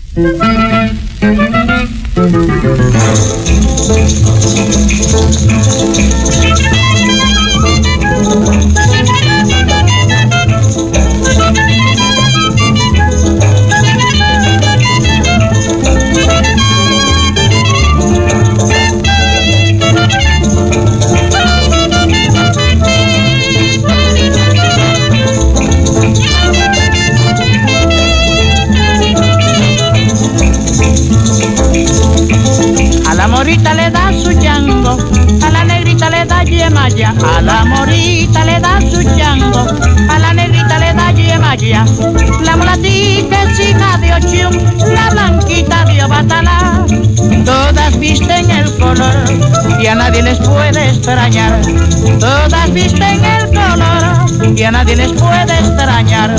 A la morita le da su chango, a la negrita le da yemaya. A la morita le da su chango, a la negrita le da yemaya. La mulatica es hija de Ochum, la blanquita de Obatalá. Todas visten el color y a nadie les puede extrañar. Todas visten el color y a nadie les puede extrañar.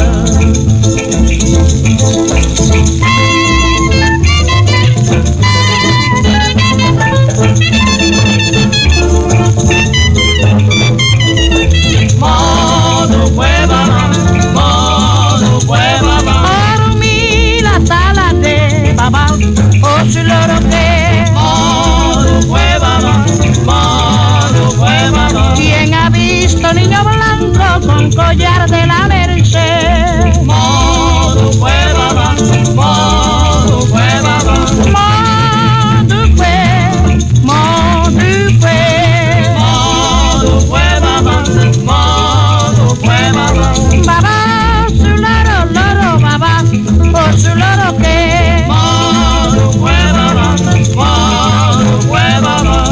¿Quién ha visto niño blanco con collar de la Merced? Modo fue baba, modo fue baba. Modo fue, modo fue. Modo fue baba, modo fue baba. Baba, su loro, baba, o su loro que. Modo fue baba, modo fue baba.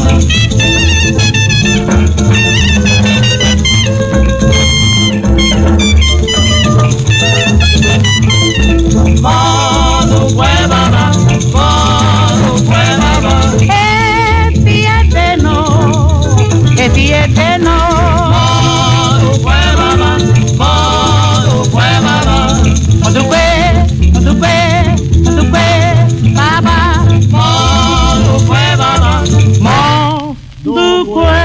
Modo fue baba, modo fue baba. Eterno. Modo fue baba, modo fue baba. Modo fue, baba. Modo fue baba. Modo fue.